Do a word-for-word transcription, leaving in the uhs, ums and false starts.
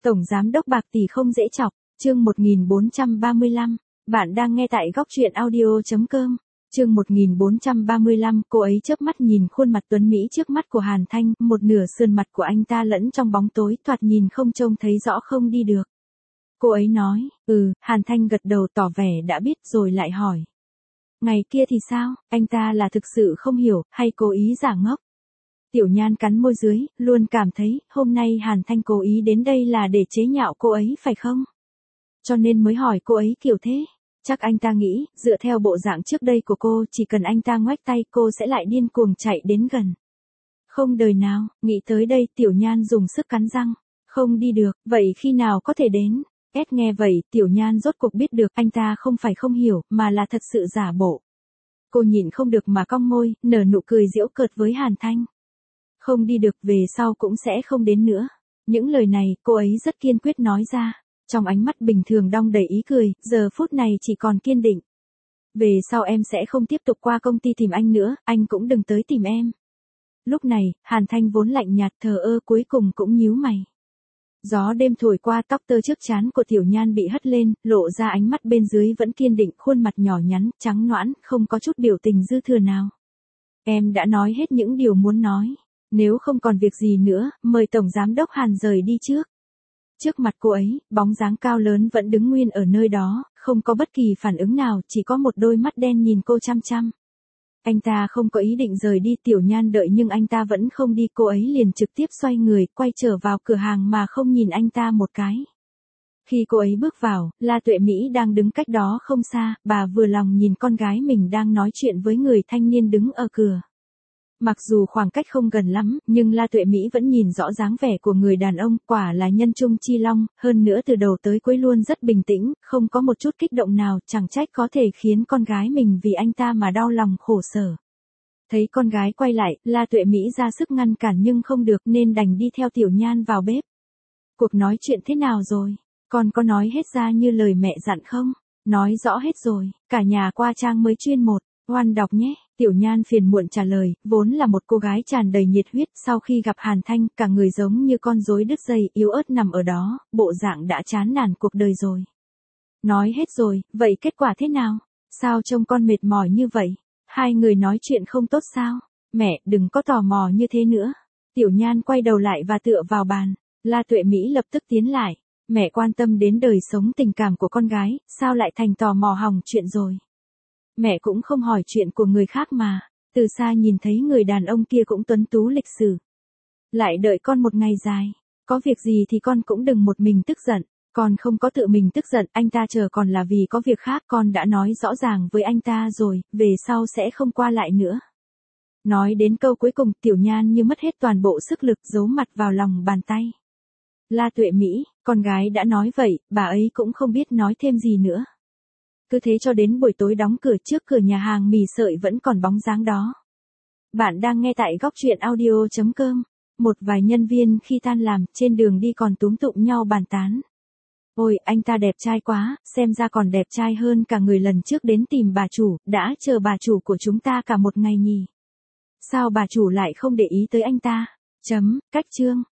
Tổng giám đốc bạc tỷ không dễ chọc, chương một nghìn bốn trăm ba mươi lăm, bạn đang nghe tại góc truyện audio chấm com. Chương một nghìn bốn trăm ba mươi lăm, cô ấy chớp mắt nhìn khuôn mặt tuấn mỹ trước mắt của Hàn Thanh, một nửa sườn mặt của anh ta lẫn trong bóng tối, thoạt nhìn không trông thấy rõ không đi được. Cô ấy nói, ừ, Hàn Thanh gật đầu tỏ vẻ đã biết rồi lại hỏi. Ngày kia thì sao, anh ta là thực sự không hiểu, hay cố ý giả ngốc? Tiểu Nhan cắn môi dưới, luôn cảm thấy, hôm nay Hàn Thanh cố ý đến đây là để chế nhạo cô ấy phải không? Cho nên mới hỏi cô ấy kiểu thế. Chắc anh ta nghĩ, dựa theo bộ dạng trước đây của cô, chỉ cần anh ta ngoách tay cô sẽ lại điên cuồng chạy đến gần. Không đời nào, nghĩ tới đây Tiểu Nhan dùng sức cắn răng. Không đi được, vậy khi nào có thể đến? Ed nghe vậy, Tiểu Nhan rốt cuộc biết được anh ta không phải không hiểu, mà là thật sự giả bộ. Cô nhịn không được mà cong môi, nở nụ cười giễu cợt với Hàn Thanh. Không đi được, về sau cũng sẽ không đến nữa. Những lời này, cô ấy rất kiên quyết nói ra. Trong ánh mắt bình thường đong đầy ý cười, giờ phút này chỉ còn kiên định. Về sau em sẽ không tiếp tục qua công ty tìm anh nữa, anh cũng đừng tới tìm em. Lúc này, Hàn Thanh vốn lạnh nhạt thờ ơ cuối cùng cũng nhíu mày. Gió đêm thổi qua tóc tơ trước trán của Tiểu Nhan bị hất lên, lộ ra ánh mắt bên dưới vẫn kiên định, khuôn mặt nhỏ nhắn, trắng nõn, không có chút biểu tình dư thừa nào. Em đã nói hết những điều muốn nói. Nếu không còn việc gì nữa, mời Tổng Giám đốc Hàn rời đi trước. Trước mặt cô ấy, bóng dáng cao lớn vẫn đứng nguyên ở nơi đó, không có bất kỳ phản ứng nào, chỉ có một đôi mắt đen nhìn cô chăm chăm. Anh ta không có ý định rời đi, Tiểu Nhan đợi nhưng anh ta vẫn không đi, cô ấy liền trực tiếp xoay người, quay trở vào cửa hàng mà không nhìn anh ta một cái. Khi cô ấy bước vào, La Tuệ Mỹ đang đứng cách đó không xa, bà vừa lòng nhìn con gái mình đang nói chuyện với người thanh niên đứng ở cửa. Mặc dù khoảng cách không gần lắm, nhưng La Tuệ Mỹ vẫn nhìn rõ dáng vẻ của người đàn ông, quả là nhân trung chi long, hơn nữa từ đầu tới cuối luôn rất bình tĩnh, không có một chút kích động nào, chẳng trách có thể khiến con gái mình vì anh ta mà đau lòng khổ sở. Thấy con gái quay lại, La Tuệ Mỹ ra sức ngăn cản nhưng không được nên đành đi theo Tiểu Nhan vào bếp. Cuộc nói chuyện thế nào rồi? Con có nói hết ra như lời mẹ dặn không? Nói rõ hết rồi, cả nhà qua trang mới chuyên một, oan đọc nhé. Tiểu Nhan phiền muộn trả lời, vốn là một cô gái tràn đầy nhiệt huyết, sau khi gặp Hàn Thanh, cả người giống như con rối đứt dây, yếu ớt nằm ở đó, bộ dạng đã chán nản cuộc đời rồi. Nói hết rồi, vậy kết quả thế nào? Sao trông con mệt mỏi như vậy? Hai người nói chuyện không tốt sao? Mẹ, đừng có tò mò như thế nữa. Tiểu Nhan quay đầu lại và tựa vào bàn. La Tuệ Mỹ lập tức tiến lại. Mẹ quan tâm đến đời sống tình cảm của con gái, sao lại thành tò mò hỏng chuyện rồi? Mẹ cũng không hỏi chuyện của người khác mà, từ xa nhìn thấy người đàn ông kia cũng tuấn tú lịch sự. Lại đợi con một ngày dài, có việc gì thì con cũng đừng một mình tức giận, con không có tự mình tức giận, anh ta chờ còn là vì có việc khác, con đã nói rõ ràng với anh ta rồi, về sau sẽ không qua lại nữa. Nói đến câu cuối cùng, Tiểu Nhan như mất hết toàn bộ sức lực, giấu mặt vào lòng bàn tay. La Tuệ Mỹ, con gái đã nói vậy, bà ấy cũng không biết nói thêm gì nữa. Cứ thế cho đến buổi tối đóng cửa, trước cửa nhà hàng mì sợi vẫn còn bóng dáng đó. Bạn đang nghe tại góc truyện audio chấm com. Một vài nhân viên khi tan làm, trên đường đi còn túm tụm nhau bàn tán. Ôi, anh ta đẹp trai quá, xem ra còn đẹp trai hơn cả người lần trước đến tìm bà chủ, đã chờ bà chủ của chúng ta cả một ngày nhỉ. Sao bà chủ lại không để ý tới anh ta? Chấm, cách chương.